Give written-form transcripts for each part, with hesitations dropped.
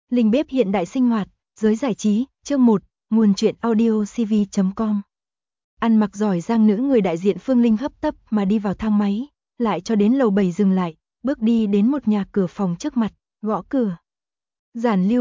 Linh bếp hiện đại sinh hoạt, giới giải trí, chương 1, nguồn truyện audio cv.com. Ăn mặc giỏi giang nữ người đại diện Phương Linh hấp tấp mà đi vào thang máy, lại cho đến lầu 7 dừng lại, bước đi đến một nhà cửa phòng trước mặt, gõ cửa. Giản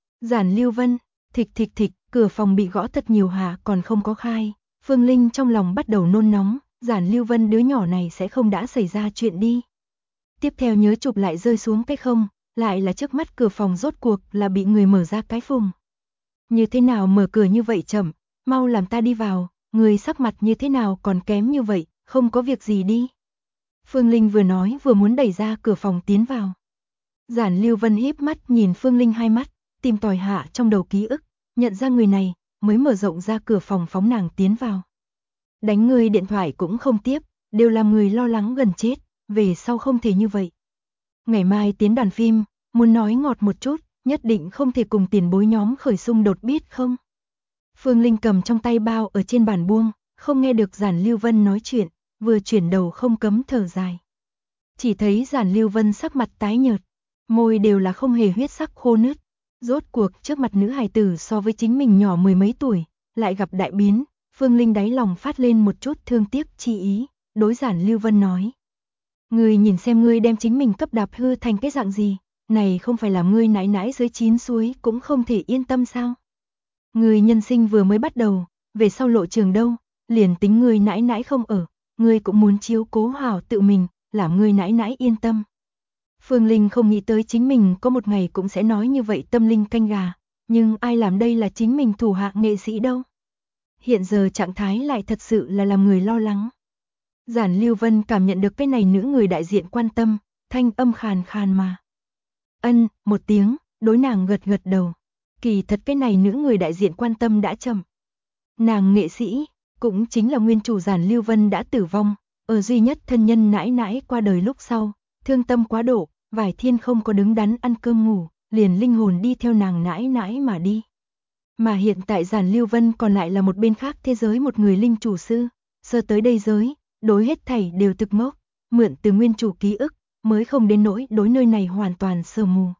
Lưu Vân, thịch thịch thịch, cửa phòng bị gõ thật nhiều hạ còn không có khai. Phương Linh trong lòng bắt đầu nôn nóng, Giản Lưu Vân đứa nhỏ này sẽ không đã xảy ra chuyện đi. Tiếp theo nhớ chụp lại rơi xuống cái không, lại là trước mắt cửa phòng rốt cuộc là bị người mở ra cái phùng. Như thế nào mở cửa như vậy chậm, mau làm ta đi vào, người sắc mặt như thế nào còn kém như vậy, không có việc gì đi. Phương Linh vừa nói vừa muốn đẩy ra cửa phòng tiến vào. Giản Lưu Vân híp mắt nhìn Phương Linh hai mắt, tìm tòi hạ trong đầu ký ức, nhận ra người này, mới mở rộng ra cửa phòng phóng nàng tiến vào. Đánh người điện thoại cũng không tiếp, đều làm người lo lắng gần chết, về sau không thể như vậy. Ngày mai tiến đoàn phim, muốn nói ngọt một chút, nhất định không thể cùng tiền bối nhóm khởi xung đột biết không? Phương Linh cầm trong tay bao ở trên bàn buông, không nghe được Giản Lưu Vân nói chuyện, vừa chuyển đầu không cấm thở dài. Chỉ thấy Giản Lưu Vân sắc mặt tái nhợt, môi đều là không hề huyết sắc khô nứt. Rốt cuộc trước mặt nữ hài tử so với chính mình nhỏ mười mấy tuổi, lại gặp đại biến, Phương Linh đáy lòng phát lên một chút thương tiếc chi ý, đối Giản Lưu Vân nói. Ngươi nhìn xem ngươi đem chính mình cấp đạp hư thành cái dạng gì, này không phải là ngươi nãi nãi dưới 9 suối cũng không thể yên tâm sao? Ngươi nhân sinh vừa mới bắt đầu, về sau lộ trường đâu, liền tính ngươi nãi nãi không ở, ngươi cũng muốn chiếu cố hảo tự mình, làm ngươi nãi nãi yên tâm. Phương Linh không nghĩ tới chính mình có một ngày cũng sẽ nói như vậy tâm linh canh gà, nhưng ai làm đây là chính mình thủ hạ nghệ sĩ đâu. Hiện giờ trạng thái lại thật sự là làm người lo lắng. Giản Lưu Vân cảm nhận được cái này nữ người đại diện quan tâm, thanh âm khàn khàn mà. Ân, một tiếng, đối nàng gật gật đầu. Kỳ thật cái này nữ người đại diện quan tâm đã chậm. Nàng nghệ sĩ, cũng chính là nguyên chủ Giản Lưu Vân đã tử vong, ở duy nhất thân nhân nãi nãi qua đời lúc sau, thương tâm quá độ, vài thiên không có đứng đắn ăn cơm ngủ, liền linh hồn đi theo nàng nãi nãi mà đi. Mà hiện tại Giản Lưu Vân còn lại là một bên khác thế giới một người linh chủ sư, sơ tới đây giới, đối hết thảy đều thực ngốc, mượn từ nguyên chủ ký ức, mới không đến nỗi đối nơi này hoàn toàn sờ mù.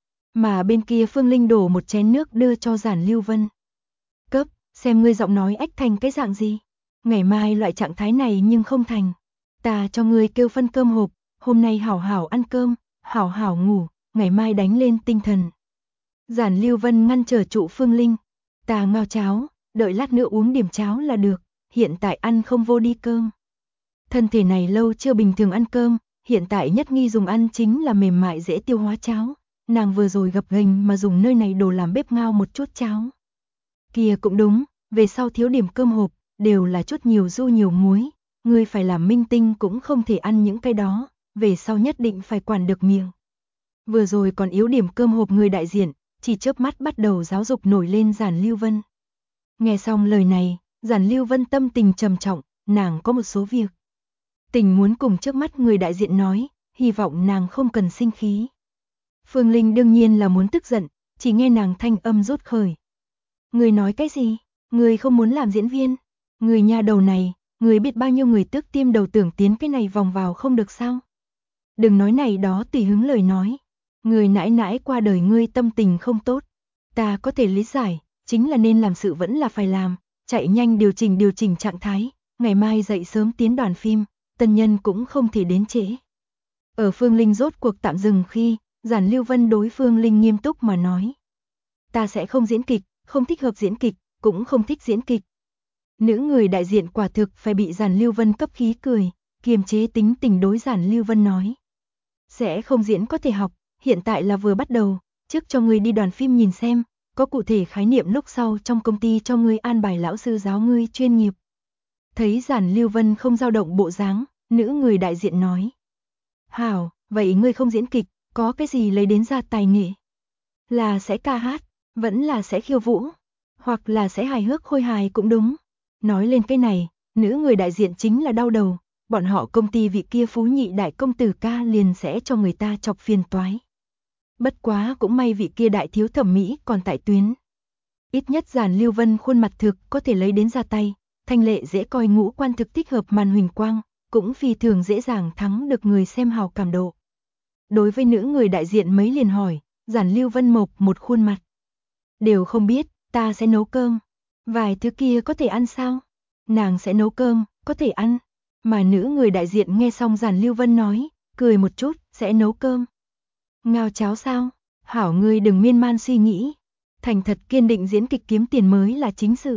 Mà bên kia Phương Linh đổ một chén nước đưa cho Giản Lưu Vân. Cấp, xem ngươi giọng nói ếch thành cái dạng gì. Ngày mai loại trạng thái này nhưng không thành. Ta cho ngươi kêu phân cơm hộp, hôm nay hảo hảo ăn cơm, hảo hảo ngủ, ngày mai đánh lên tinh thần. Giản Lưu Vân ngăn trở trụ Phương Linh. Ta ngao cháo, đợi lát nữa uống điểm cháo là được, hiện tại ăn không vô đi cơm. Thân thể này lâu chưa bình thường ăn cơm, hiện tại nhất nghi dùng ăn chính là mềm mại dễ tiêu hóa cháo. Nàng vừa rồi gập ghềnh mà dùng nơi này đồ làm bếp ngao một chút cháo. Kìa cũng đúng, về sau thiếu điểm cơm hộp, đều là chút nhiều du nhiều muối. Ngươi phải làm minh tinh cũng không thể ăn những cái đó, về sau nhất định phải quản được miệng. Vừa rồi còn yếu điểm cơm hộp người đại diện, chỉ chớp mắt bắt đầu giáo dục nổi lên Giản Lưu Vân. Nghe xong lời này, Giản Lưu Vân tâm tình trầm trọng, nàng có một số việc tình muốn cùng trước mắt người đại diện nói, hy vọng nàng không cần sinh khí. Phương Linh đương nhiên là muốn tức giận, chỉ nghe nàng thanh âm rút khởi. Người nói cái gì? Người không muốn làm diễn viên? Người nhà đầu này, người biết bao nhiêu người tước tim đầu tưởng tiến cái này vòng vào không được sao? Đừng nói này đó tùy hứng lời nói. Người nãi nãi qua đời ngươi tâm tình không tốt. Ta có thể lý giải, chính là nên làm sự vẫn là phải làm, chạy nhanh điều chỉnh trạng thái, ngày mai dậy sớm tiến đoàn phim, tân nhân cũng không thể đến trễ. Ở Phương Linh rốt cuộc tạm dừng khi, Giản Lưu Vân đối Phương Linh nghiêm túc mà nói. Ta sẽ không diễn kịch, không thích hợp diễn kịch, cũng không thích diễn kịch. Nữ người đại diện quả thực phải bị Giản Lưu Vân cấp khí cười, kiềm chế tính tình đối Giản Lưu Vân nói. Sẽ không diễn có thể học, hiện tại là vừa bắt đầu, trước cho ngươi đi đoàn phim nhìn xem, có cụ thể khái niệm lúc sau trong công ty cho ngươi an bài lão sư giáo ngươi chuyên nghiệp. Thấy Giản Lưu Vân không dao động bộ dáng, nữ người đại diện nói. Hảo, vậy ngươi không diễn kịch, có cái gì lấy đến ra tài nghệ? Là sẽ ca hát, vẫn là sẽ khiêu vũ, hoặc là sẽ hài hước khôi hài cũng đúng. Nói lên cái này, nữ người đại diện chính là đau đầu, bọn họ công ty vị kia phú nhị đại công tử ca liền sẽ cho người ta chọc phiền toái. Bất quá cũng may vị kia đại thiếu thẩm mỹ còn tại tuyến. Ít nhất Giản Lưu Vân khuôn mặt thực có thể lấy đến ra tay, thanh lệ dễ coi ngũ quan thực thích hợp màn huỳnh quang, cũng phi thường dễ dàng thắng được người xem hào cảm độ. Đối với nữ người đại diện mấy liền hỏi, Giản Lưu Vân mộc một khuôn mặt. Đều không biết, ta sẽ nấu cơm. Vài thứ kia có thể ăn sao? Nàng sẽ nấu cơm, có thể ăn. Mà nữ người đại diện nghe xong Giản Lưu Vân nói, cười một chút, sẽ nấu cơm. Ngao cháo sao? Hảo ngươi đừng miên man suy nghĩ. Thành thật kiên định diễn kịch kiếm tiền mới là chính sự.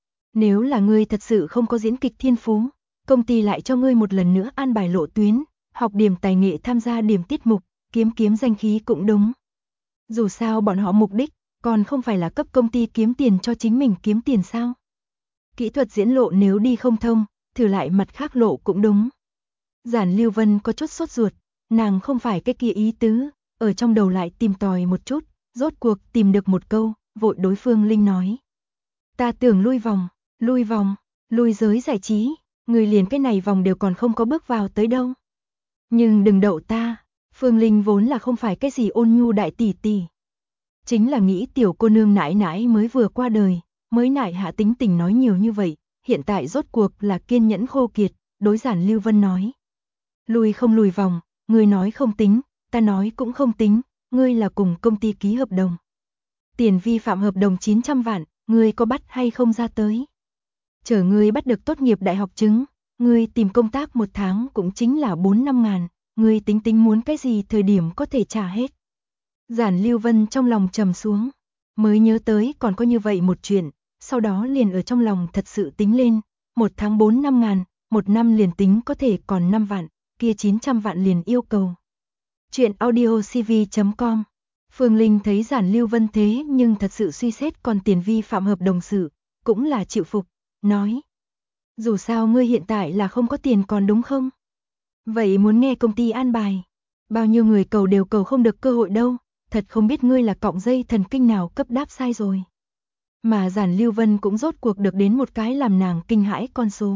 Nếu là ngươi thật sự không có diễn kịch thiên phú, công ty lại cho ngươi một lần nữa an bài lộ tuyến, học điểm tài nghệ tham gia điểm tiết mục, kiếm danh khí cũng đúng. Dù sao bọn họ mục đích, còn không phải là cấp công ty kiếm tiền cho chính mình kiếm tiền sao. Kỹ thuật diễn lộ nếu đi không thông, thử lại mặt khác lộ cũng đúng. Giản Lưu Vân có chút sốt ruột, nàng không phải cái kia ý tứ, ở trong đầu lại tìm tòi một chút, rốt cuộc tìm được một câu, vội đối Phương Linh nói. Ta tưởng lui vòng, lui giới giải trí, người liền cái này vòng đều còn không có bước vào tới đâu. Nhưng đừng đậu ta, Phương Linh vốn là không phải cái gì ôn nhu đại tỷ tỷ. Chính là nghĩ tiểu cô nương nãi nãi mới vừa qua đời, mới nại hạ tính tình nói nhiều như vậy, hiện tại rốt cuộc là kiên nhẫn khô kiệt, đối Giản Lưu Vân nói. Lùi không lùi vòng, ngươi nói không tính, ta nói cũng không tính, ngươi là cùng công ty ký hợp đồng. Tiền vi phạm hợp đồng 900 vạn, ngươi có bắt hay không ra tới. Chờ ngươi bắt được tốt nghiệp đại học chứng, ngươi tìm công tác một tháng cũng chính là 4-5 ngàn, ngươi tính tính muốn cái gì thời điểm có thể trả hết. Giản Lưu Vân trong lòng trầm xuống, mới nhớ tới còn có như vậy một chuyện, sau đó liền ở trong lòng thật sự tính lên, một tháng 4-5 ngàn, một năm liền tính có thể còn 5 vạn, kia 900 vạn liền yêu cầu. Chuyện audiocv.com. Phương Linh thấy Giản Lưu Vân thế nhưng thật sự suy xét còn tiền vi phạm hợp đồng sự, cũng là chịu phục, nói. Dù sao ngươi hiện tại là không có tiền còn đúng không? Vậy muốn nghe công ty an bài, bao nhiêu người cầu đều cầu không được cơ hội đâu, thật không biết ngươi là cọng dây thần kinh nào cấp đáp sai rồi. Mà Giản Lưu Vân cũng rốt cuộc được đến một cái làm nàng kinh hãi con số.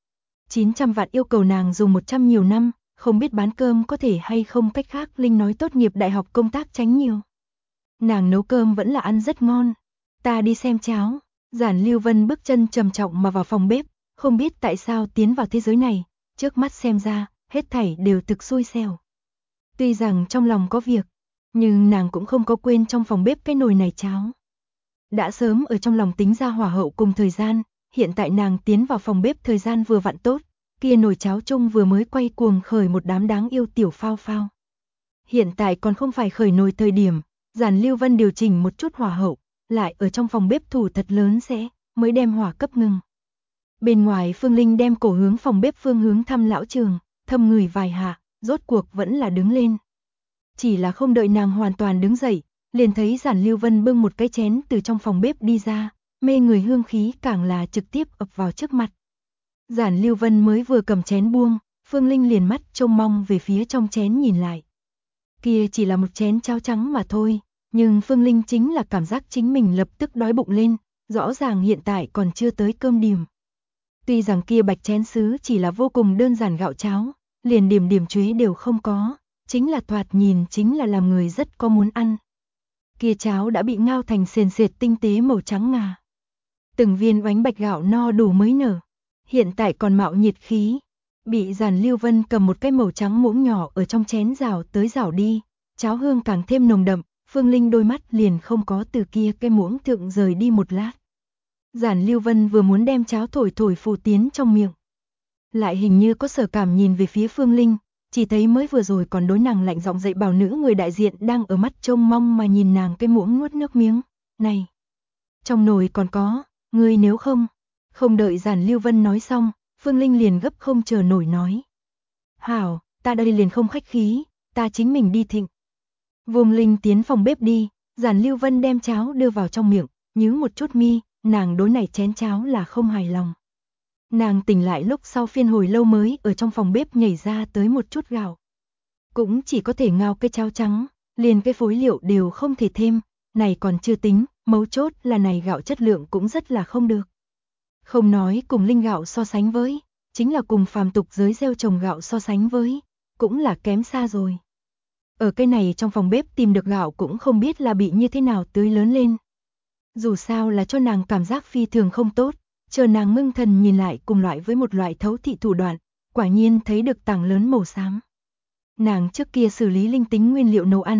900 vạn yêu cầu nàng dùng 100 nhiều năm, không biết bán cơm có thể hay không, cách khác Linh nói tốt nghiệp đại học công tác tránh nhiều. Nàng nấu cơm vẫn là ăn rất ngon. Ta đi xem cháo. Giản Lưu Vân bước chân trầm trọng mà vào phòng bếp, không biết tại sao tiến vào thế giới này, trước mắt xem ra, hết thảy đều thực xui xẻo. Tuy rằng trong lòng có việc, nhưng nàng cũng không có quên trong phòng bếp cái nồi này cháo. Đã sớm ở trong lòng tính ra hỏa hậu cùng thời gian, hiện tại nàng tiến vào phòng bếp thời gian vừa vặn tốt, kia nồi cháo chung vừa mới quay cuồng khởi một đám đáng yêu tiểu phao phao. Hiện tại còn không phải khởi nồi thời điểm, Giản Lưu Vân điều chỉnh một chút hỏa hậu, lại ở trong phòng bếp thủ thật lớn sẽ, mới đem hỏa cấp ngừng. Bên ngoài Phương Linh đem cổ hướng phòng bếp phương hướng thăm lão Trường, thâm người vài hạ, rốt cuộc vẫn là đứng lên. Chỉ là không đợi nàng hoàn toàn đứng dậy, liền thấy Giản Lưu Vân bưng một cái chén từ trong phòng bếp đi ra, mê người hương khí càng là trực tiếp ập vào trước mặt. Giản Lưu Vân mới vừa cầm chén buông, Phương Linh liền mắt trông mong về phía trong chén nhìn lại. Kia chỉ là một chén cháo trắng mà thôi, nhưng Phương Linh chính là cảm giác chính mình lập tức đói bụng lên, rõ ràng hiện tại còn chưa tới cơm điểm. Tuy rằng kia bạch chén sứ chỉ là vô cùng đơn giản gạo cháo, liền điểm chuế đều không có, chính là thoạt nhìn chính là làm người rất có muốn ăn. Kia cháo đã bị ngao thành sền sệt tinh tế màu trắng ngà. Từng viên bánh bạch gạo no đủ mới nở, hiện tại còn mạo nhiệt khí. Bị Giản Lưu Vân cầm một cái màu trắng muỗng nhỏ ở trong chén rảo tới rảo đi, cháo hương càng thêm nồng đậm, Phương Linh đôi mắt liền không có từ kia cái muỗng thượng rời đi một lát. Giản Lưu Vân vừa muốn đem cháo thổi phù tiến trong miệng, lại hình như có sở cảm nhìn về phía Phương Linh, chỉ thấy mới vừa rồi còn đối nàng lạnh giọng dạy bảo nữ người đại diện đang ở mắt trông mong mà nhìn nàng cái muỗng nuốt nước miếng. Này, trong nồi còn có, ngươi nếu không. Không đợi Giản Lưu Vân nói xong, Phương Linh liền gấp không chờ nổi nói. Hảo, ta đây liền không khách khí, ta chính mình đi thịnh. Vùng Linh tiến phòng bếp đi, Giản Lưu Vân đem cháo đưa vào trong miệng, nhướng một chút mi, nàng đối này chén cháo là không hài lòng. Nàng tỉnh lại lúc sau phiên hồi lâu mới ở trong phòng bếp nhảy ra tới một chút gạo. Cũng chỉ có thể ngao cái cháo trắng, liền cái phối liệu đều không thể thêm, này còn chưa tính, mấu chốt là này gạo chất lượng cũng rất là không được. Không nói cùng linh gạo so sánh với, chính là cùng phàm tục giới gieo trồng gạo so sánh với, cũng là kém xa rồi. Ở cái này trong phòng bếp tìm được gạo cũng không biết là bị như thế nào tưới lớn lên. Dù sao là cho nàng cảm giác phi thường không tốt, chờ nàng ngưng thần nhìn lại cùng loại với một loại thấu thị thủ đoạn, quả nhiên thấy được tảng lớn màu xám. Nàng trước kia xử lý linh tính nguyên liệu nấu ăn,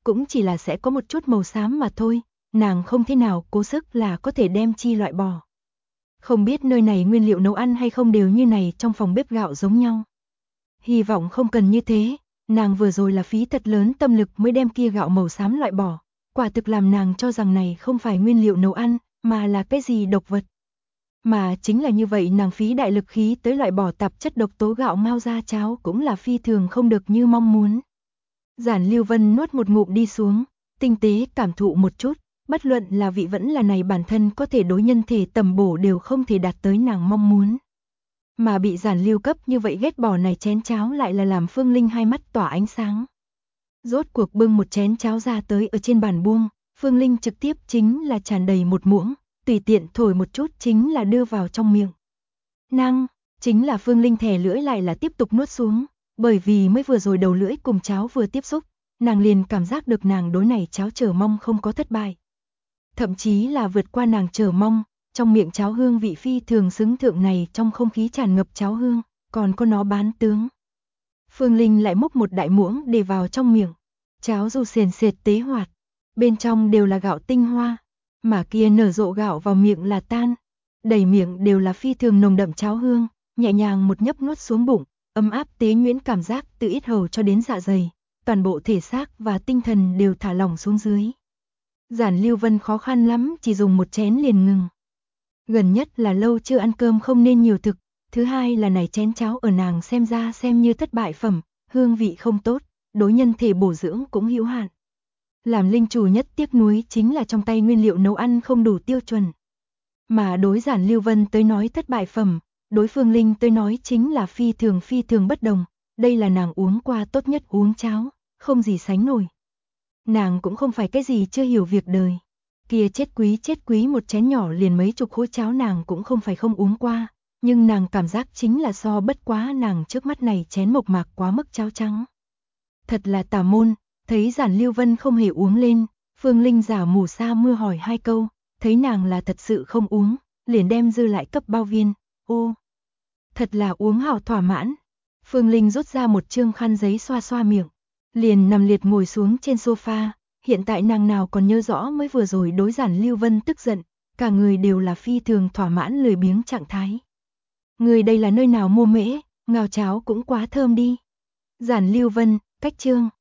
cũng chỉ là sẽ có một chút màu xám mà thôi, nàng không thế nào cố sức là có thể đem chi loại bỏ. Không biết nơi này nguyên liệu nấu ăn hay không đều như này trong phòng bếp gạo giống nhau. Hy vọng không cần như thế, nàng vừa rồi là phí thật lớn tâm lực mới đem kia gạo màu xám loại bỏ, quả thực làm nàng cho rằng này không phải nguyên liệu nấu ăn, mà là cái gì độc vật. Mà chính là như vậy nàng phí đại lực khí tới loại bỏ tạp chất độc tố gạo ngao ra cháo cũng là phi thường không được như mong muốn. Giản Lưu Vân nuốt một ngụm đi xuống, tinh tế cảm thụ một chút, bất luận là vị vẫn là này bản thân có thể đối nhân thể tầm bổ đều không thể đạt tới nàng mong muốn. Mà bị Giản Lưu cấp như vậy ghét bỏ này chén cháo lại là làm Phương Linh hai mắt tỏa ánh sáng. Rốt cuộc bưng một chén cháo ra tới ở trên bàn buông, Phương Linh trực tiếp chính là tràn đầy một muỗng, tùy tiện thổi một chút chính là đưa vào trong miệng. Năng, chính là Phương Linh thè lưỡi lại là tiếp tục nuốt xuống, bởi vì mới vừa rồi đầu lưỡi cùng cháo vừa tiếp xúc, nàng liền cảm giác được nàng đối này cháo chờ mong không có thất bại. Thậm chí là vượt qua nàng chờ mong, trong miệng cháo hương vị phi thường xứng thượng này trong không khí tràn ngập cháo hương, còn có nó bán tướng. Phương Linh lại múc một đại muỗng để vào trong miệng, cháo dù sền sệt tế hoạt, bên trong đều là gạo tinh hoa, mà kia nở rộ gạo vào miệng là tan, đầy miệng đều là phi thường nồng đậm cháo hương, nhẹ nhàng một nhấp nuốt xuống bụng, ấm áp tế nhuyễn cảm giác từ yết hầu cho đến dạ dày, toàn bộ thể xác và tinh thần đều thả lỏng xuống dưới. Giản Lưu Vân khó khăn lắm chỉ dùng một chén liền ngừng. Gần nhất là lâu chưa ăn cơm không nên nhiều thực, thứ hai là này chén cháo ở nàng xem ra xem như thất bại phẩm, hương vị không tốt, đối nhân thể bổ dưỡng cũng hữu hạn. Làm linh chủ nhất tiếc nuối chính là trong tay nguyên liệu nấu ăn không đủ tiêu chuẩn. Mà đối Giản Lưu Vân tới nói thất bại phẩm, đối Phương Linh tới nói chính là phi thường bất đồng, đây là nàng uống qua tốt nhất uống cháo, không gì sánh nổi. Nàng cũng không phải cái gì chưa hiểu việc đời. Kia chết quý một chén nhỏ liền mấy chục hũ cháo nàng cũng không phải không uống qua, nhưng nàng cảm giác chính là so bất quá nàng trước mắt này chén mộc mạc quá mức cháo trắng. Thật là tà môn, thấy Giản Lưu Vân không hề uống lên, Phương Linh giả mù sa mưa hỏi hai câu, thấy nàng là thật sự không uống, liền đem dư lại cấp bao viên, ô. Thật là uống hảo thỏa mãn. Phương Linh rút ra một trương khăn giấy xoa xoa miệng, liền nằm liệt ngồi xuống trên sofa, hiện tại nàng nào còn nhớ rõ mới vừa rồi đối Giản Lưu Vân tức giận, cả người đều là phi thường thỏa mãn lười biếng trạng thái. Người đây là nơi nào mua mễ, ngao cháo cũng quá thơm đi. Giản Lưu Vân, cách chương